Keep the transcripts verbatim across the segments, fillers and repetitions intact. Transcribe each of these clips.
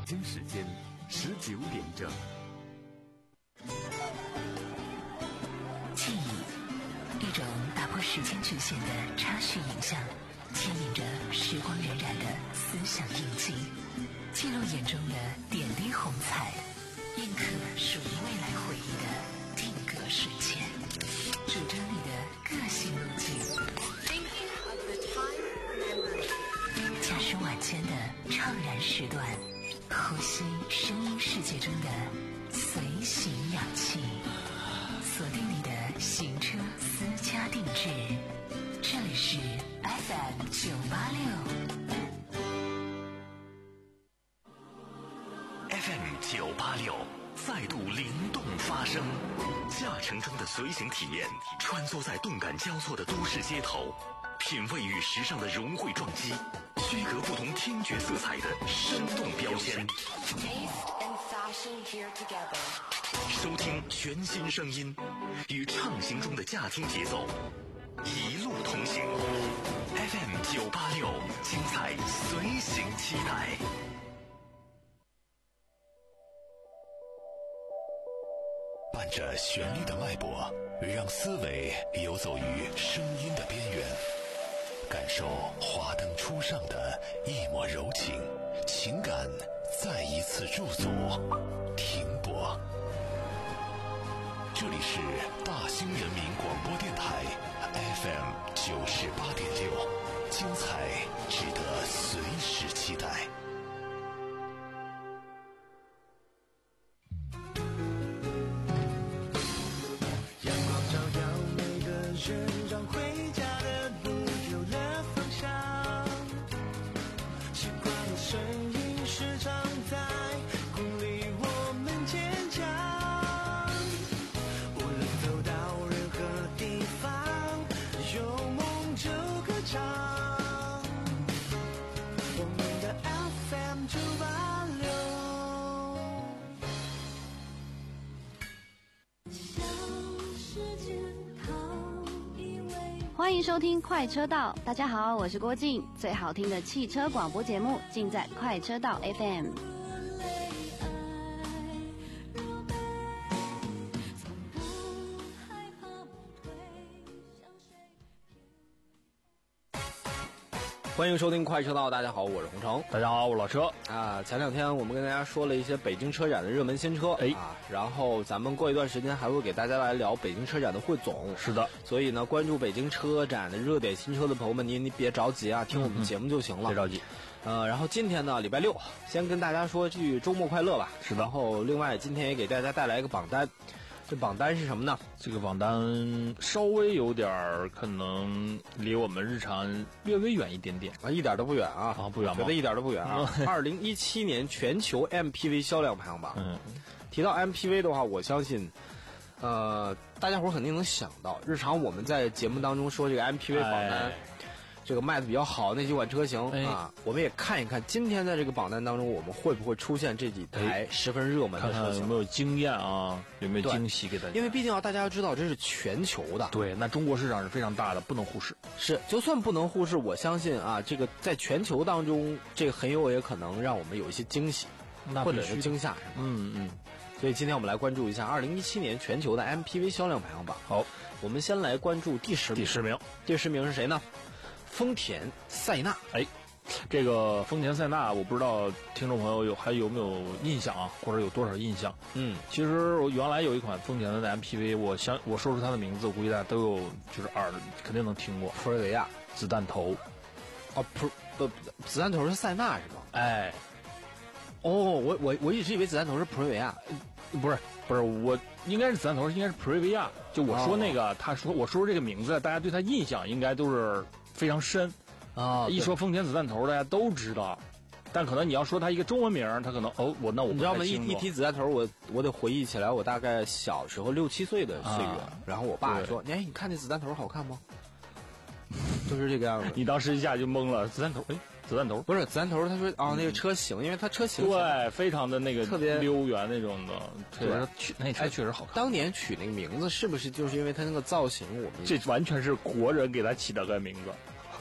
京时间十九点整。 记忆，一种打破时间局限的插叙影像，牵引着时光荏苒的思想印记，记录眼中的点滴红彩，印刻属于未来回忆的定格瞬间，主张你的个性路径。驾驶晚间的怅然时段，呼吸声音世界中的随行氧气，锁定你的行车私家定制。这里是 F M 九八六 F M 九八六再度灵动发声，驾乘中的随行体验，穿梭在动感交错的都市街头，品味与时尚的融汇撞击，区隔不同听觉色彩的生动标签。收听全新声音，与畅行中的驾听节奏，一路同行。F M 九八六，精彩随行期待。伴着旋律的脉搏，让思维游走于声音的边缘，感受华灯初上的一抹柔情，情感再一次驻足停泊。这里是大兴人民广播电台 F M 九十八点六，精彩值得随时期待。 让回家的路有了方向，习惯的声音时常在鼓励我们坚强，无论走到任何地方，有梦就歌唱，我们的 F M 九八六。小世界欢迎收听快车道，大家好，我是郭静，最好听的汽车广播节目尽在快车道 F M。 欢迎收听快车道，大家好，我是洪城。 大家好，我是老车啊。前两天我们跟大家说了一些北京车展的热门新车，哎啊，然后咱们过一段时间还会给大家来聊北京车展的汇总。 是的， 所以呢，关注北京车展的热点新车的朋友们，您您别着急啊，听我们节目就行了， 别着急。 呃，然后今天呢，礼拜六，先跟大家说句周末快乐吧。 是的， 然后另外今天也给大家带来一个榜单。这榜单是什么呢？ 这个榜单稍微有点儿可能离我们日常略微远一点点啊，一点都不远啊， 啊不远吗？ 觉得一点都不远啊。二零一七年全球 M P V 销量排行榜。 嗯， 提到 M P V 的话，我相信，呃，大家伙肯定能想到，日常我们在节目当中说这个 M P V 榜单。哎这个卖的比较好那几款车型、哎、啊，我们也看一看今天在这个榜单当中，我们会不会出现这几台十分热门的车型， 看看有没有惊艳啊，有没有惊喜给大家？ 因为毕竟啊，大家要知道这是全球的， 对，那中国市场是非常大的，不能忽视。 是，就算不能忽视，我相信啊，这个在全球当中，这个很有也可能让我们有一些惊喜，或者是惊吓什么。 嗯嗯。 所以今天我们来关注一下二零一七年全球的 M P V 销量排行榜。 好， 我们先来关注第十名。 第十名， 第十名是谁呢？丰田塞纳。 哎，这个丰田塞纳，我不知道听众朋友有还有没有印象啊，或者有多少印象？ 嗯， 其实我原来有一款丰田的 M P V， 我想我说出它的名字，我估计大家都有，就是耳肯定能听过。 普锐维亚子弹头。 哦，普不子弹头是塞纳是吧？ 哎， 哦，我我我一直以为子弹头是普锐维亚， 不是不是，我应该是子弹头，应该是普锐维亚。就我说那个，哦、他说我说这个名字，大家对他印象应该都是非常深啊。 一说丰田子弹头，大家都知道，但可能你要说他一个中文名，他可能哦，我那我不太清楚。 你知道吗？一一提子弹头，我我得回忆起来，我大概小时候六七岁的岁月，啊、然后我爸说：“哎，你看那子弹头好看吗？”就是这个样子。 你当时一下就懵了，子弹头，哎。子弹头不是子弹头，他说啊、哦，那个车型，因为它车型对非常的那个特别溜圆那种的， 对， 那车确实好看。 当年取那个名字是不是就是因为它那个造型？我们这完全是国人给他起的个名字，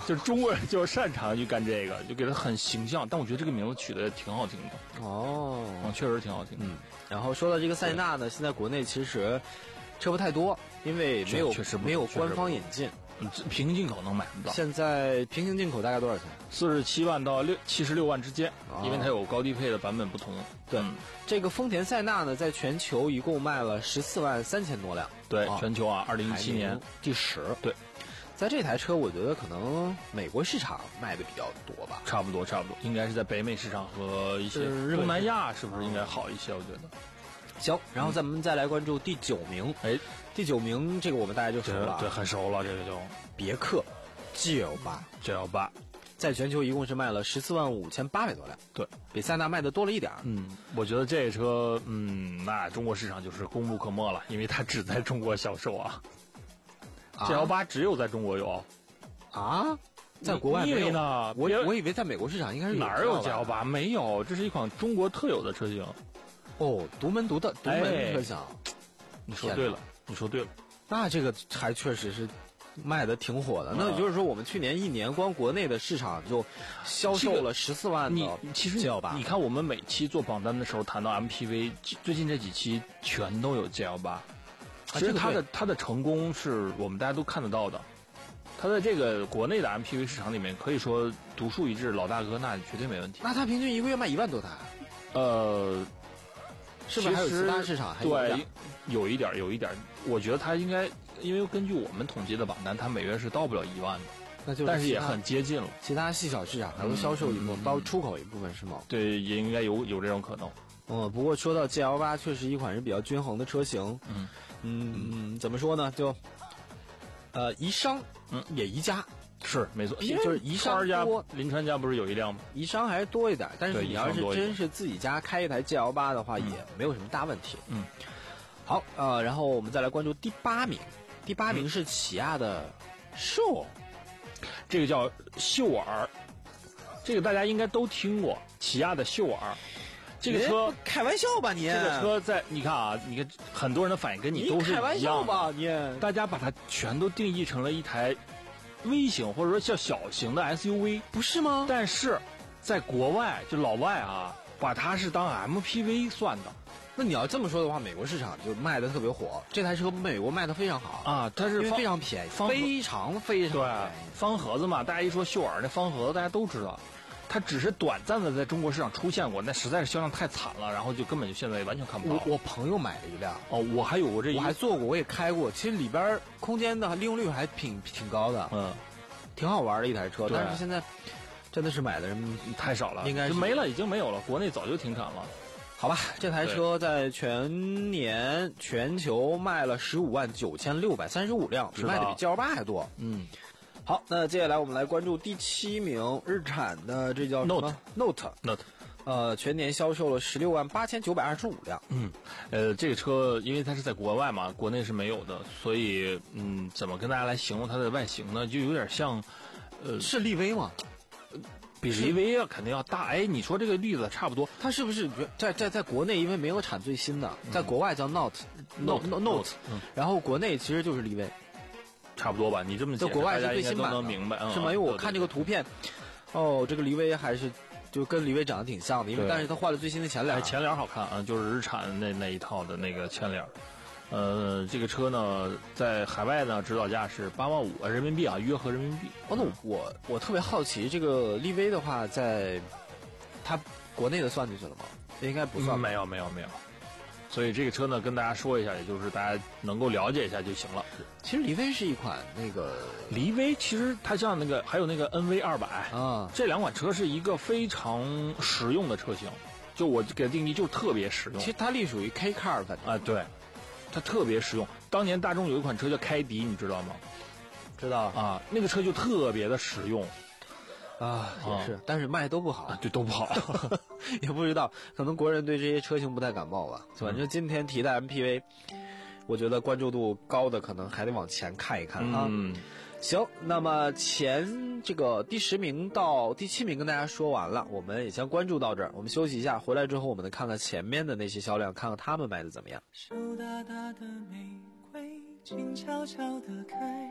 就是中国人就擅长去干这个，就给它很形象。但我觉得这个名字取得挺好听的。 哦， 嗯，确实挺好听。 嗯，然后说到这个塞纳呢，现在国内其实车不太多，因为没有确实没有官方引进。 嗯，平行进口能买不到。 现在平行进口大概多少钱？ 四十七万到六七十六万之间，哦、因为它有高低配的版本不同。 对， 嗯、 这个丰田塞纳呢，在全球一共卖了十四万三千多辆。 对， 哦、 全球啊，二零一七年第十。 对， 在这台车，我觉得可能美国市场卖的比较多吧。 差不多，差不多，应该是在北美市场和一些东南亚是不是应该好一些？我觉得。 行，然后咱们再来关注第九名。 哎， 第九名这个我们大家就熟了， 对，很熟了，这个就别克 G L 八 G L 八， 在全球一共是卖了十四万五千八百多辆， 对， 比塞纳卖的多了一点。 嗯，我觉得这车，嗯，那中国市场就是功不可没了，因为它只在中国销售啊。啊 G L 八只有在中国有啊，在国外没有呢？ 我我以为在美国市场应该是有。 哪有 G L 八？没有，这是一款中国特有的车型。 哦，独门独的独门车型， 哎、你说对了，你说对了， 那这个还确实是卖的挺火的。嗯、那也就是说，我们去年一年光国内的市场就销售了十四万的 G L 八。 你其实你看，我们每期做榜单的时候谈到 M P V， 最近这几期全都有 G L 八。其实它的它的成功是我们大家都看得到的。它在这个国内的 M P V 市场里面，可以说独树一帜，老大哥那绝对没问题。 那它平均一个月卖一万多台？ 呃。 是不是还有其他市场？还有对，有一点，有一点。我觉得它应该，因为根据我们统计的榜单，它每月是到不了一万的， 那就是， 但是也很接近了。 其他细小市场还会销售一部分，包括出口一部分是吗？ 对，也应该有有这种可能。 嗯，不过说到 G L 八，确实一款是比较均衡的车型。 嗯嗯嗯，怎么说呢？就呃，宜商嗯也宜家。 是没错， 就是宜商家临川家不是有一辆吗？ 宜商还是多一点，但是你要是真是自己家开一台 G L 八的话， 嗯、 也没有什么大问题。 嗯， 好，呃，然后我们再来关注第八名，第八名是起亚的秀， 嗯、这个叫秀尔，这个大家应该都听过，起亚的秀尔。这个车开玩笑吧你？ 这个车在你看啊，你看很多人的反应跟你都是一样的。 开玩笑吧你？ 大家把它全都定义成了一台微型或者说叫小型的 S U V， 不是吗？ 但是在国外就老外啊，把它是当 M P V 算的。 那你要这么说的话，美国市场就卖的特别火，这台车美国卖的非常好啊，它是非常便宜，非常非常对方盒子嘛，大家一说秀尔那方盒子，大家都知道。它只是短暂的在中国市场出现过，那实在是销量太惨了，然后就根本就现在完全看不到。 我我朋友买了一辆， 哦，我还有过这一， 我还坐过，我也开过，其实里边空间的利用率还挺挺高的， 嗯， 挺好玩的一台车。但是现在真的是买的人太少了， 应该就没了，已经没有了，国内早就停产了。 好吧，这台车在全年全球卖了十五万九千六百三十五辆，比卖的比 G L 八还多。 嗯。 好，那接下来我们来关注第七名，日产的这叫什么 Note Note， 呃，全年销售了十六万八千九百二十五辆。 嗯，呃，这个车因为它是在国外嘛，国内是没有的，所以嗯，怎么跟大家来形容它的外形呢？就有点像，呃， 是力威吗？ 比力威肯定要大。哎，你说这个例子差不多， 它是不是在在在国内因为没有产最新的，在国外叫 Note Note Note， 然后国内其实就是力威。 差不多吧，你这么解释， 在国外是最新版的，能明白、嗯、 是吗？因为我看这个图片，哦，这个力威还是就跟力威长得挺像的，因为但是它换了最新的前脸， 前脸好看啊，就是日产那那一套的那个前脸。呃，这个车呢，在海外呢指导价是八万五人民币啊，约合人民币。 哦，那我我特别好奇，这个力威的话，在它国内的算进去了吗？应该不算、 嗯，没有没有没有。所以这个车呢，跟大家说一下，也就是大家能够了解一下就行了。 其实力威是一款那个力威，其实它像那个还有那个 N V 二百啊， 这两款车是一个非常实用的车型。就我给它定义就是特别实用。 其实它隶属于 K car 反正啊，对，它特别实用。当年大众有一款车叫开迪，你知道吗？ 知道啊，那个车就特别的实用。 啊，也是，啊、但是卖都不好， 啊、对，都不好， 也不知道，可能国人对这些车型不太感冒吧。反正今天提的 M P V，、嗯、我觉得关注度高的可能还得往前看一看啊。 嗯， 行，那么前这个第十名到第七名跟大家说完了，我们也先关注到这儿。我们休息一下，回来之后我们再看看前面的那些销量，看看他们卖的怎么样。 手大大的玫瑰，静悄悄地开。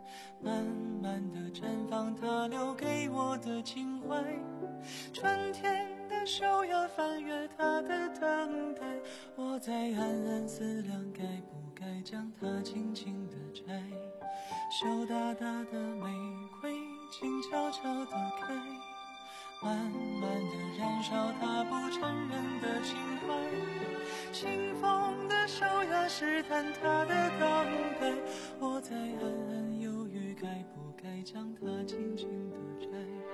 慢慢地绽放它留给我的情怀。春天的手要翻越它的等待，我在暗暗思量该不该将它轻轻地摘。羞答答的玫瑰静悄悄地开，慢慢地燃烧它不承认的情怀。清风的手要试探它的等待，我在暗暗犹豫该不该将它轻轻地摘。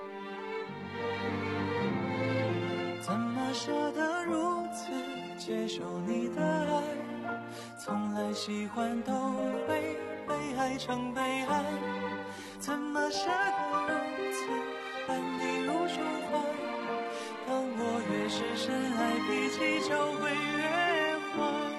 怎么舍得如此接受你的爱，从来喜欢都会被爱成悲哀。怎么舍得如此安你入胸怀，当我越是深爱，脾气就会越坏。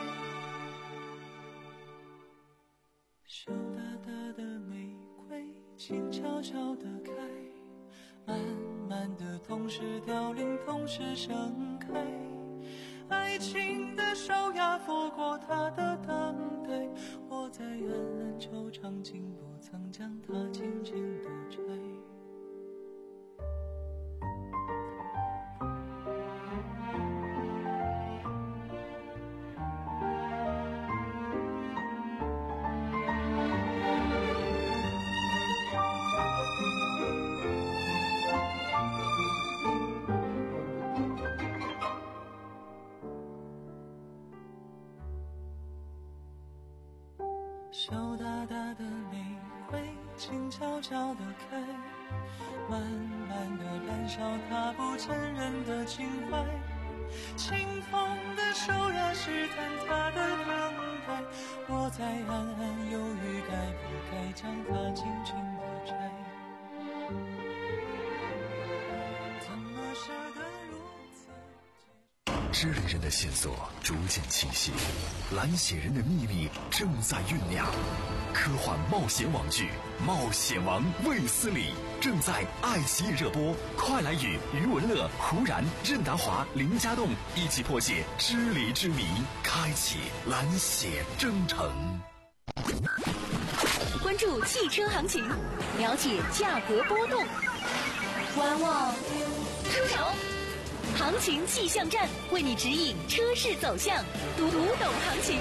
羞答答的玫瑰静悄悄地开，慢慢的同时凋零，同时盛开。爱情的手呀拂过它的等待，我在暗暗惆怅，竟不曾将它轻轻地摘。羞答答的玫瑰静悄悄地开，慢慢地燃烧它不承认的情怀。清风的手呀试探它的等待，我在暗暗犹豫该不该将它轻轻地摘。怎么舍得如此知人人的线索逐渐清晰，蓝血人的秘密正在酝酿。科幻冒险网剧《冒险王卫斯理》正在爱奇艺热播，快来与余文乐、胡然、任达华、林家栋一起破解支离之谜，开启蓝血征程。 关注汽车行情，了解价格波动，观望出手。行情气象站为你指引车市走向，读读懂行情。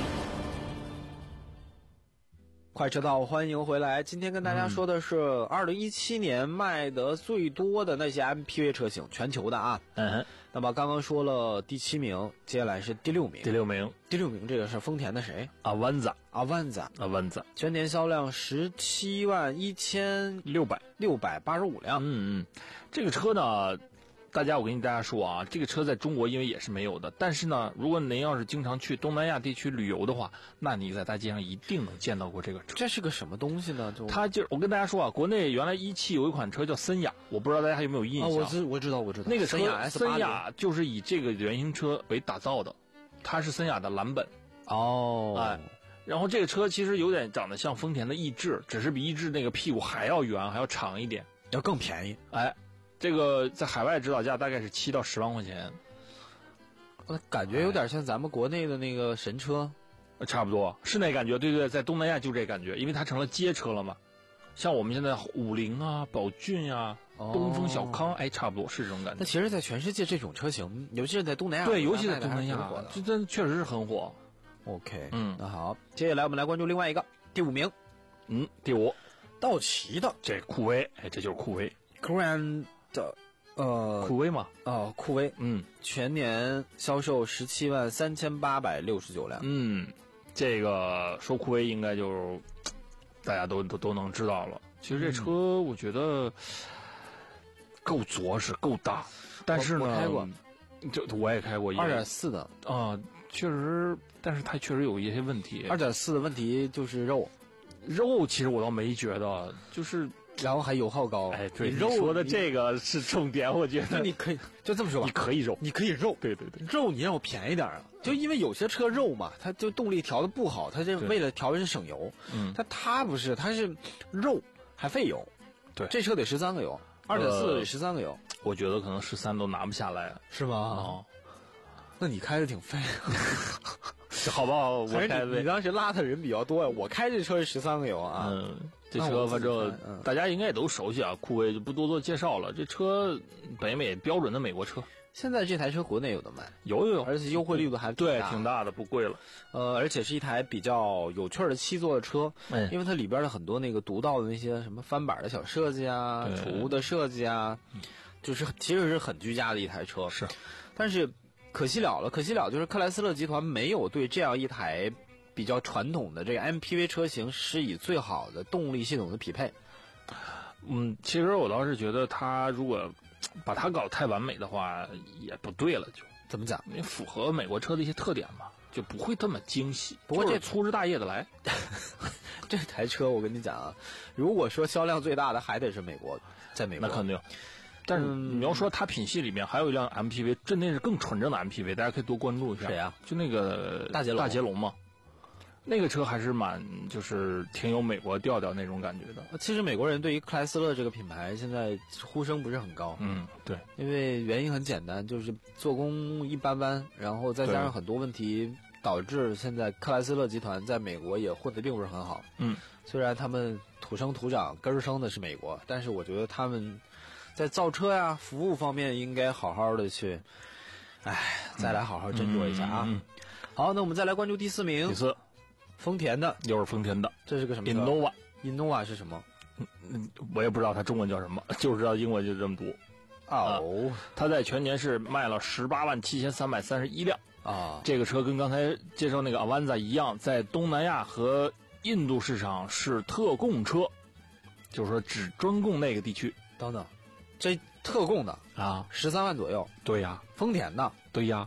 快车道，欢迎回来。今天跟大家说的是二零一七年卖得最多的那些 M P V 车型，全球的啊。 嗯， 那么刚刚说了第七名，接下来是第六名。 第六名， 第六名这个是丰田的谁？ 阿万子， 阿万子， 阿万子， 全年销量十七万一千六百六百八十五辆。 嗯嗯，这个车呢，大家我跟大家说啊，这个车在中国因为也是没有的，但是呢，如果您要是经常去东南亚地区旅游的话，那你在大街上一定能见到过这个车。 这是个什么东西呢？就它就我跟大家说啊，国内原来一汽有一款车叫森雅，我不知道大家还有没有印象？ 啊、我知我知道我知道那个车森雅森雅就是以这个原型车为打造的，它是森雅的蓝本。 哦， 哎，然后这个车其实有点长得像丰田的逸致，只是比逸致那个屁股还要圆，还要长一点， 要更便宜。 哎。这个在海外指导价大概是七到十万块钱， 呃，感觉有点像咱们国内的那个神车， 呃、差不多是那感觉。对对，在东南亚就这感觉，因为它成了街车了嘛。像我们现在五菱啊、宝骏啊、哦、东风小康，哎，差不多是这种感觉。 那其实，在全世界这种车型，尤其是在东南亚， 对，尤其在东南亚，这真确实是很火。 OK， 嗯， 那好，接下来我们来关注另外一个第五名， 嗯，第五， 道奇的这酷威，哎，这就是酷威 ，Grand。的呃， 酷威嘛， 哦，酷威， 嗯， 全年销售十七万三千八百六十九辆， 嗯，这个说酷威应该就大家都都都能知道了。其实这车我觉得够着实，够大，但是呢， 我开过， 就我也开过二点四的啊，确实，但是它确实有一些问题。 二点四的问题就是肉， 肉其实我倒没觉得，就是。 然后还油耗高， 哎，对， 你肉你说的这个是重点，我觉得你可以就这么说吧， 你可以肉， 你可以肉， 对对对， 肉你让我便宜点啊，就因为有些车肉嘛，它就动力调的不好，它这为了调的是省油， 嗯， 它它不是，它是肉还费油， 对， 这车得十三个油，二点四得十三个油， 我觉得可能十三都拿不下来， 是吗？ 哦， 那你开的挺费。 好不好？我开你当时拉的人比较多呀，我开这车是十三个油啊。 嗯，这车反正大家应该也都熟悉啊，酷威就不多做介绍了。这车北美标准的美国车。 现在这台车国内有的卖， 有有有， 而且优惠力度还对挺大的，不贵了。 呃，而且是一台比较有趣的七座的车，嗯，因为它里边的很多那个独到的那些什么翻板的小设计啊、储物的设计啊，就是其实是很居家的一台车。 是， 但是可惜了了，可惜了，就是克莱斯勒集团没有对这样一台比较传统的这个 M P V 车型施以最好的动力系统的匹配。 嗯，其实我倒是觉得它如果把它搞得太完美的话也不对了，就怎么讲？ 你符合美国车的一些特点嘛，就不会这么精细。 不过这粗枝大叶的来， 这台车我跟你讲啊，如果说销量最大的还得是美国，在美国那肯定。但是你要说它品系里面还有一辆 M P V， 真的是更纯正的 M P V， 大家可以多关注一下。 谁呀？ 就那个大捷龙， 大捷龙嘛。那个车还是蛮，就是挺有美国调调那种感觉的。 其实美国人对于克莱斯勒这个品牌现在呼声不是很高。 嗯，对， 因为原因很简单，就是做工一般般，然后再加上很多问题，导致现在克莱斯勒集团在美国也混得并不是很好。 嗯， 虽然他们土生土长根儿生的是美国，但是我觉得他们在造车呀、服务方面应该好好的去，哎，再来好好斟酌一下啊。 嗯嗯嗯、 好，那我们再来关注第四名。 第四。 丰田的， 又是丰田的， 这是个什么 ？Innova，Innova 是什么？ 嗯，我也不知道它中文叫什么，就知道英文就这么读。 哦， 啊、它在全年是卖了十八万七千三百三十一辆啊。 这个车跟刚才介绍那个 Avanza 一样，在东南亚和印度市场是特供车，就是说只专供那个地区。 等等，这特供的啊， 十三万左右。 对呀， 丰田的， 对呀。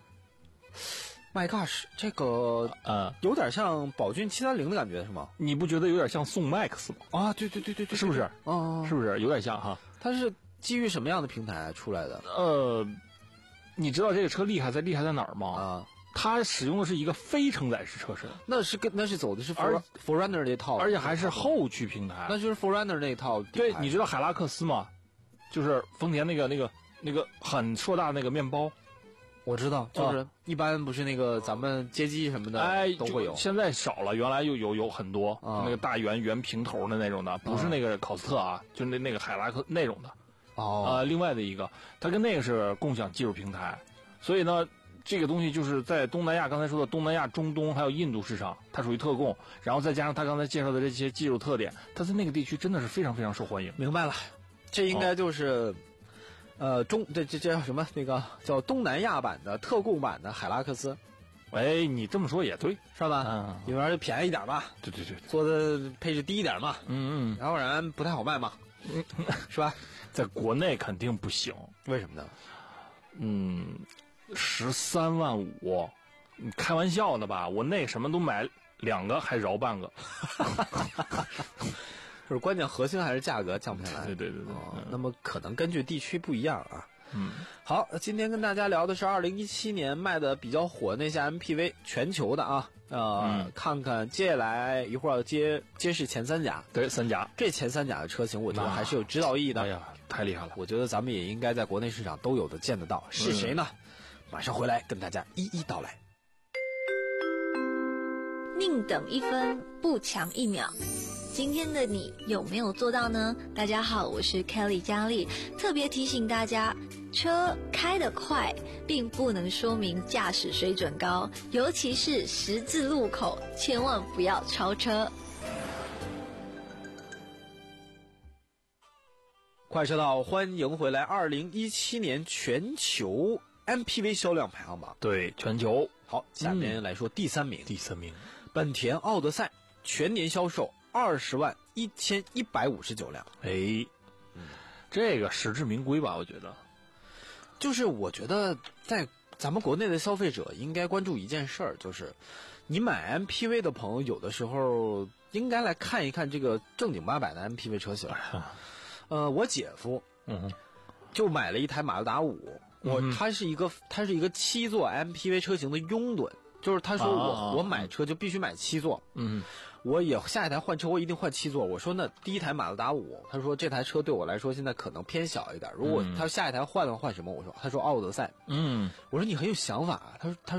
My gosh， 这个呃， 有点像宝骏七三零的感觉是吗？ 你不觉得有点像宋 Max 吗？ 啊，对对对对对， 是不是？ 哦， 是不是有点像哈？ 它是基于什么样的平台出来的？ 呃，你知道这个车厉害在厉害在哪儿吗？ 啊， 它使用的是一个非承载式车身， 那是跟那是走的是 Forerunner 那套， 而且还是后驱平台， 那就是 Forerunner 那套。 对，你知道海拉克斯吗？就是丰田那个那个那个很硕大的那个面包。 我知道，就是一般不是那个咱们街机什么的， 哎， 都会有。 现在少了，原来又有有很多、 啊、 那个大圆圆平头的那种的，不是那个考斯特啊，就那那个海拉克那种的。 哦， 啊、呃，另外的一个，它跟那个是共享技术平台，所以呢，这个东西就是在东南亚，刚才说的东南亚、中东还有印度市场，它属于特供，然后再加上他刚才介绍的这些技术特点，它在那个地区真的是非常非常受欢迎。 明白了，这应该就是。哦呃，中这这这叫什么？那个叫东南亚版的特供版的海拉克斯。 哎，你这么说也对， 是吧？ 嗯， 里面就便宜一点嘛。 对对对， 做的配置低一点嘛。 嗯嗯， 要不然不太好卖嘛，嗯，是吧？ 在国内肯定不行， 为什么呢？ 嗯，十三万五，你开玩笑呢吧？我那什么都买两个，还饶半个。 就是关键核心还是价格降不下来。 对对对对、 哦。那么可能根据地区不一样啊。 嗯。 好，今天跟大家聊的是二零一七年卖的比较火那些 M P V 全球的啊。呃、嗯，看看接下来一会儿要揭揭示前三甲。 对，三甲。 这前三甲的车型，我觉得还是有指导意义的。 哎呀，太厉害了！ 我觉得咱们也应该在国内市场都有的见得到。是谁呢？嗯、马上回来跟大家一一道来。 宁等一分，不强一秒。今天的你有没有做到呢？大家好，我是 Kelly 佳丽，特别提醒大家，车开得快并不能说明驾驶水准高，尤其是十字路口，千万不要超车。 快车道，欢迎回来！二零一七年全球 M P V 销量排行榜， 对，全球。 好，下面来说第三名。 第三名， 本田奥德赛全年销售二十万一千一百五十九辆。 哎，嗯，这个实至名归吧？我觉得， 就是我觉得在咱们国内的消费者应该关注一件事儿，就是你买 M P V 的朋友，有的时候应该来看一看这个正经八百的 M P V 车型。呃，我姐夫， 嗯， 就买了一台马自达五，我、 嗯、 他是一个他是一个七座 M P V 车型的拥趸。就是他说我、啊、我买车就必须买七座， 嗯， 我也下一台换车我一定换七座。我说那第一台马自达五，他说这台车对我来说现在可能偏小一点，如果他下一台换的换什么？我说他说奥德赛， 嗯， 我说你很有想法啊。他说他说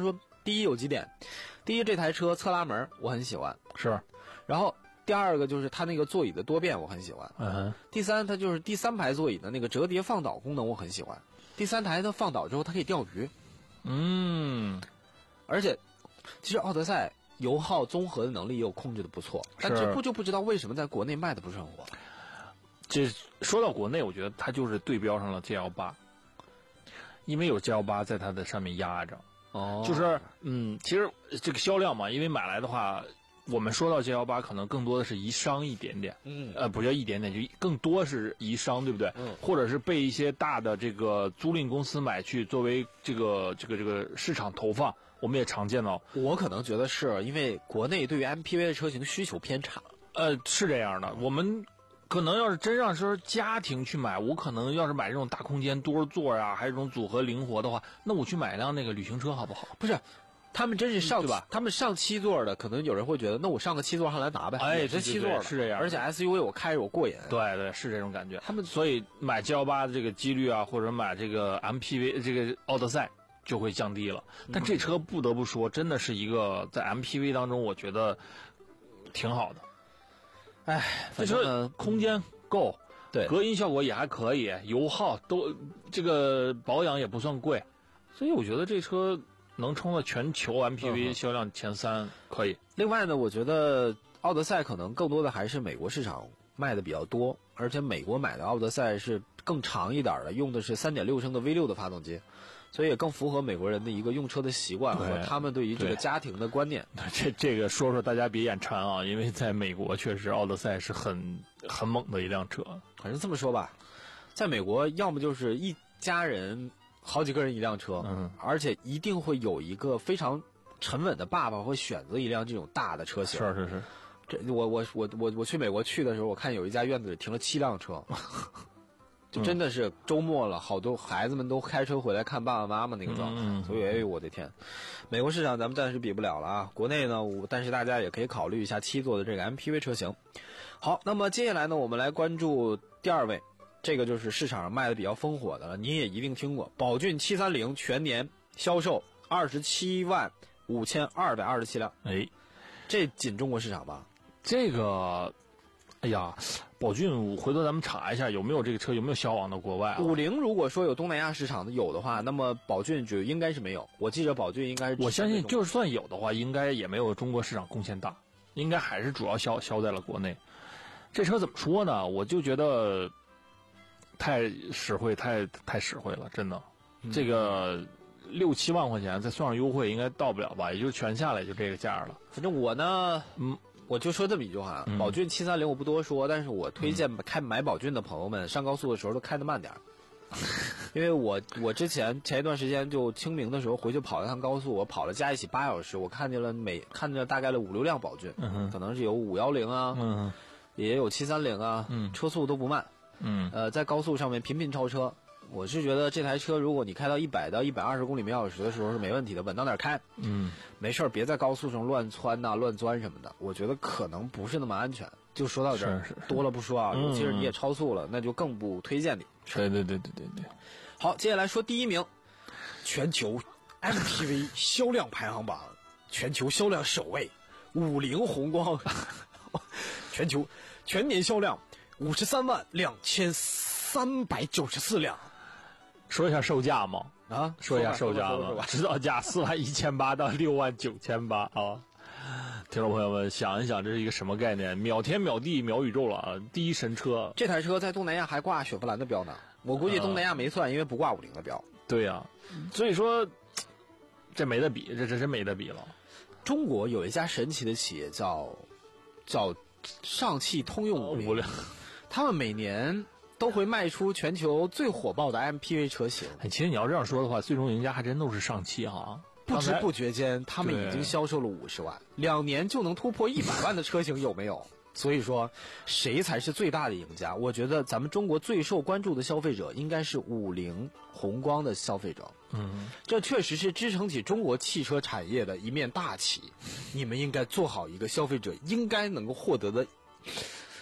第一有几点，第一这台车侧拉门我很喜欢， 是， 然后第二个就是它那个座椅的多变我很喜欢， 嗯， 第三它就是第三排座椅的那个折叠放倒功能我很喜欢，第三台它放倒之后它可以钓鱼， 嗯， 而且其实奥德赛油耗综合的能力也有控制的不错，但这不就不知道为什么在国内卖的不是很火。 这说到国内，我觉得它就是对标上了 G L 八，因为有 G L 八在它的上面压着。 哦， 就是嗯，其实这个销量嘛，因为买来的话，我们说到 G L 八可能更多的是宜商一点点， 嗯， 呃，不叫一点点，就更多是宜商，对不对？ 嗯， 或者是被一些大的这个租赁公司买去作为这个这个这个市场投放，我们也常见到。 我可能觉得是因为国内对于 M P V 的车型需求偏差， 呃，是这样的，我们。可能要是真让说家庭去买，我可能要是买这种大空间多座啊，还是这种组合灵活的话，那我去买一辆那个旅行车好不好？ 不是，他们真是上对吧？ 他们上七座的，可能有人会觉得，那我上个七座汉兰达呗， 哎， 这七座的是这样， 而且 S U V 我开着我过瘾， 对对，是这种感觉。 他们所以买 G L 八的这个几率啊，或者买这个 M P V 这个奥德赛就会降低了。但这车不得不说，真的是一个在 M P V 当中，我觉得挺好的。 哎， 这车空间够， 对， 隔音效果也还可以，油耗都这个保养也不算贵，所以我觉得这车能冲到全球 M P V 销量前三，可以。 另外呢，我觉得奥德赛可能更多的还是美国市场卖的比较多，而且美国买的奥德赛是更长一点的，用的是 三点六 升的 V 六 的发动机。所以也更符合美国人的一个用车的习惯和他们对于这个家庭的观念。 这这个说说大家别眼馋啊，因为在美国确实奥德赛是很很猛的一辆车。 反正这么说吧，在美国要么就是一家人好几个人一辆车， 嗯， 而且一定会有一个非常沉稳的爸爸会选择一辆这种大的车型。 是是是， 这我我我我我去美国去的时候，我看有一家院子里停了七辆车。就真的是周末了，好多孩子们都开车回来看爸爸妈妈那个状态， 嗯、 所以哎呦我的天，美国市场咱们暂时比不了了啊。国内呢，我但是大家也可以考虑一下七座的这个 M P V 车型。好，那么接下来呢，我们来关注第二位，这个就是市场上卖的比较烽火的了，你也一定听过，宝骏七三零全年销售二十七万五千二百二十七辆， 哎， 这仅中国市场吧？ 这个。哎呀，宝骏，回头咱们查一下有没有这个车，有没有销往到国外啊？ 五菱如果说有东南亚市场的有的话，那么宝骏就应该是没有。我记着宝骏应该是， 我相信就算有的话，应该也没有中国市场贡献大，应该还是主要销销在了国内。这车怎么说呢？我就觉得太实惠，太太实惠了，真的。嗯、这个六七万块钱再算上优惠，应该到不了吧？也就全下来就这个价了。 反正我呢，嗯。我就说这么一句话， 嗯、 宝骏七三零我不多说，但是我推荐开买宝骏的朋友们上高速的时候都开得慢点儿，因为我我之前前一段时间就清明的时候回去跑一趟高速，我跑了加一起八小时，我看见了每看见了大概了五六辆宝骏， 嗯、 可能是有五幺零啊， 嗯、 也有七三零啊， 嗯、 车速都不慢， 嗯， 呃，在高速上面频频超车。我是觉得这台车，如果你开到一百到一百二十公里每小时的时候是没问题的，稳当点开。 嗯， 没事儿，别在高速上乱窜呐、啊、乱钻什么的。我觉得可能不是那么安全。就说到这儿，多了不说啊，尤其是你也超速了，嗯、那就更不推荐你。 对对对对对对。 好，接下来说第一名，全球 M P V 销量排行榜，全球销量首位，五菱宏光，全球全年销量五十三万两千三百九十四辆。 说一下售价吗？ 啊， 说一下售价吧。指导价四万一千八到六万九千八啊！听众朋友们，想一想，这是一个什么概念？秒天秒地秒宇宙了啊！第一神车， 这台车在东南亚还挂雪佛兰的标呢。我估计东南亚没算，呃、因为不挂五菱的标。 对呀、啊，所以说这没得比，这真是没得比了。 中国有一家神奇的企业叫叫上汽通用五菱，他们每年都会卖出全球最火爆的 M P V 车型。 其实你要这样说的话，最终赢家还真都是上汽哈。 不知不觉间，他们已经销售了五十万，两年就能突破一百万的车型有没有？所以说，谁才是最大的赢家？我觉得咱们中国最受关注的消费者应该是五菱宏光的消费者。 嗯， 这确实是支撑起中国汽车产业的一面大旗。你们应该做好一个消费者应该能够获得的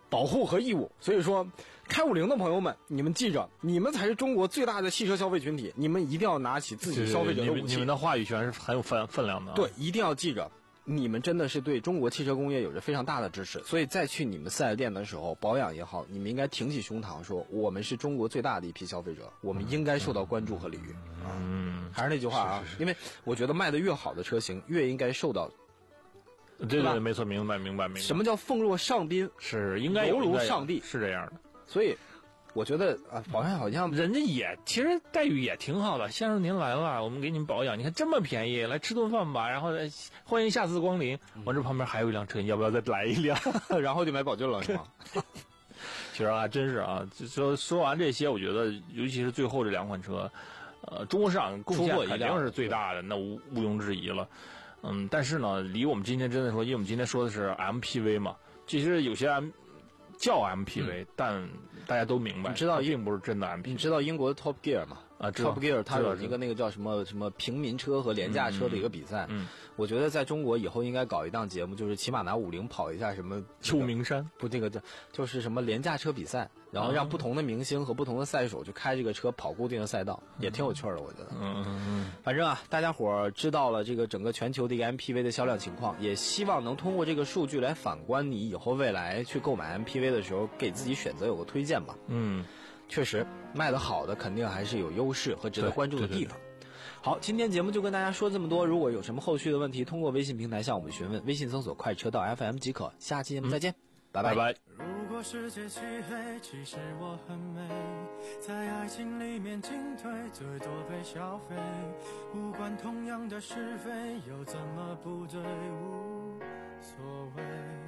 保护和义务。所以说，开五零的朋友们，你们记着，你们才是中国最大的汽车消费群体，你们一定要拿起自己消费者的武器。 你们你们的话语权是很有分分量的、啊。 对，一定要记着。你们真的是对中国汽车工业有着非常大的支持，所以在去你们四 S 店的时候保养也好，你们应该挺起胸膛说，我们是中国最大的一批消费者，我们应该受到关注和礼遇。嗯，还是那句话啊， 是是是， 因为我觉得卖的越好的车型越应该受到。 对对对，没错，明白明白明白。 什么叫奉若上宾？ 是应该犹如上帝， 是这样的。 所以。我觉得啊，保养好像人家也其实待遇也挺好的。先生您来了，我们给您保养，你看这么便宜，来吃顿饭吧，然后欢迎下次光临。完这旁边还有一辆车，你要不要再来一辆？ 然后就买保证了，是吗？ 其实啊，真是啊，说说完这些，我觉得尤其是最后这两款车，呃，中国市场贡献肯定是最大的，那毋毋庸置疑了。嗯，但是呢，离我们今天真的说，因为我们今天说的是 M P V 嘛，其实有些 M。叫 M P V，、嗯、但大家都明白， 你知道并不是真的 M P V。 你知道英国的 Top Gear 吗？ 啊 ，Top Gear 它有一个那个叫什么什么平民车和廉价车的一个比赛。 嗯， 我觉得在中国以后应该搞一档节目，就是起码拿五菱跑一下什么秋名山， 不，这个叫就是什么廉价车比赛，然后让不同的明星和不同的赛手去开这个车跑固定的赛道，嗯、也挺有趣的，我觉得。 嗯嗯嗯。 反正啊，大家伙儿知道了这个整个全球的一个 M P V 的销量情况，也希望能通过这个数据来反观你以后未来去购买 M P V 的时候，给自己选择有个推荐吧。 嗯。 确实，卖得好的肯定还是有优势和值得关注的地方。 对对对， 好，今天节目就跟大家说这么多。如果有什么后续的问题，通过微信平台向我们询问，微信搜索快车道 F M 即可。下期节目再见，嗯、拜拜。 拜拜。 如果世界漆黑，其实我很美，在爱情里面进退，最多被消费。无关同样的是非，又怎么不对？无所谓。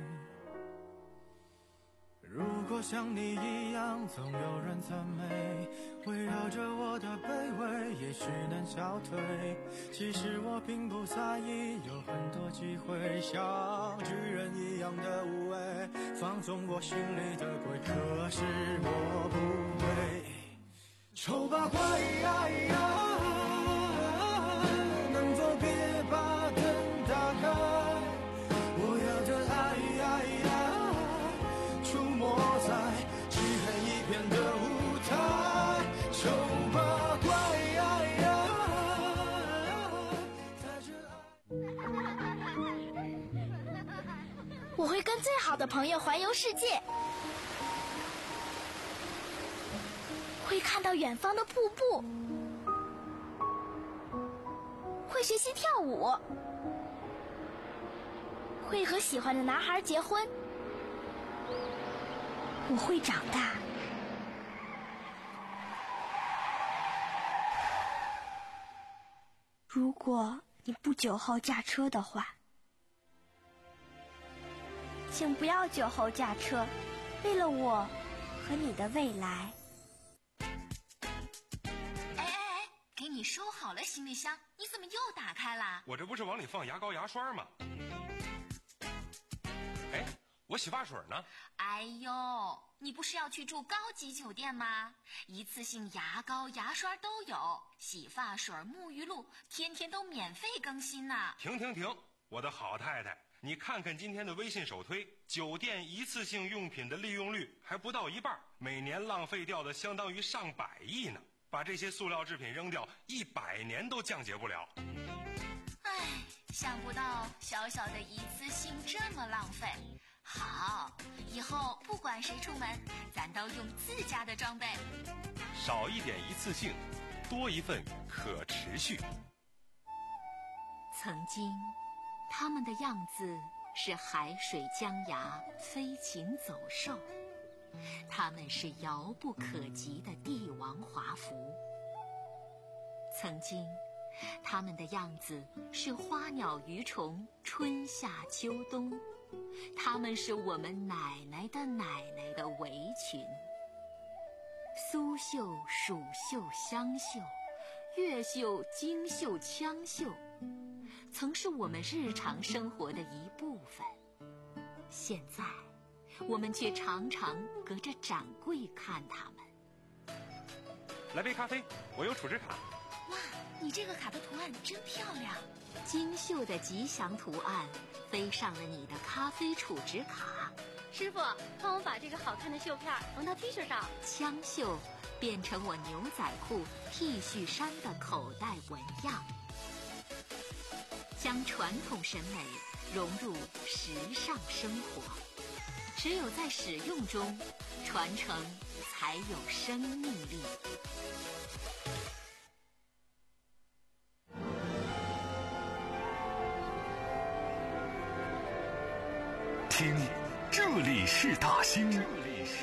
如果像你一样，总有人赞美，围绕着我的卑微，也许能消退。其实我并不在意，有很多机会像巨人一样的无畏，放纵我心里的鬼。可是我不会，丑八怪呀，能否别把灯打开？我要的爱出没在漆黑一片的舞台，丑八怪在这。 我会跟最好的朋友环游世界，会看到远方的瀑布，会学习跳舞，会和喜欢的男孩结婚。我会长大。如果你不酒后驾车的话，请不要酒后驾车，为了我和你的未来。 哎哎哎，给你收好了行李箱，你怎么又打开了？ 我这不是往里放牙膏牙刷吗？哎，我洗发水呢。 哎呦，你不是要去住高级酒店吗？一次性牙膏牙刷都有，洗发水沐浴露天天都免费更新呢。 停停停，我的好太太，你看看今天的微信首推，酒店一次性用品的利用率还不到一半，每年浪费掉的相当于上百亿呢。把这些塑料制品扔掉，一百年都降解不了。 唉，想不到小小的一次性这么浪费。好，以后不管谁出门，咱都用自家的装备。 少一点一次性，多一份可持续。 曾经，他们的样子是海水江崖，飞禽走兽。他们是遥不可及的帝王华服。曾经，他们的样子是花鸟鱼虫，春夏秋冬。他们是我们奶奶的奶奶的围裙。苏绣、蜀绣、湘绣，越绣、京绣、羌绣，曾是我们日常生活的一部分。现在我们却常常隔着展柜看它们。 来杯咖啡，我有储值卡。 哇，你这个卡的图案真漂亮。精绣的吉祥图案飞上了你的咖啡储值卡， 师傅，帮我把这个好看的绣片缝到 T 恤上。 枪绣变成我牛仔裤、T 恤衫的口袋纹样，将传统审美融入时尚生活。只有在使用中，传承才有生命力。 听，这里是大兴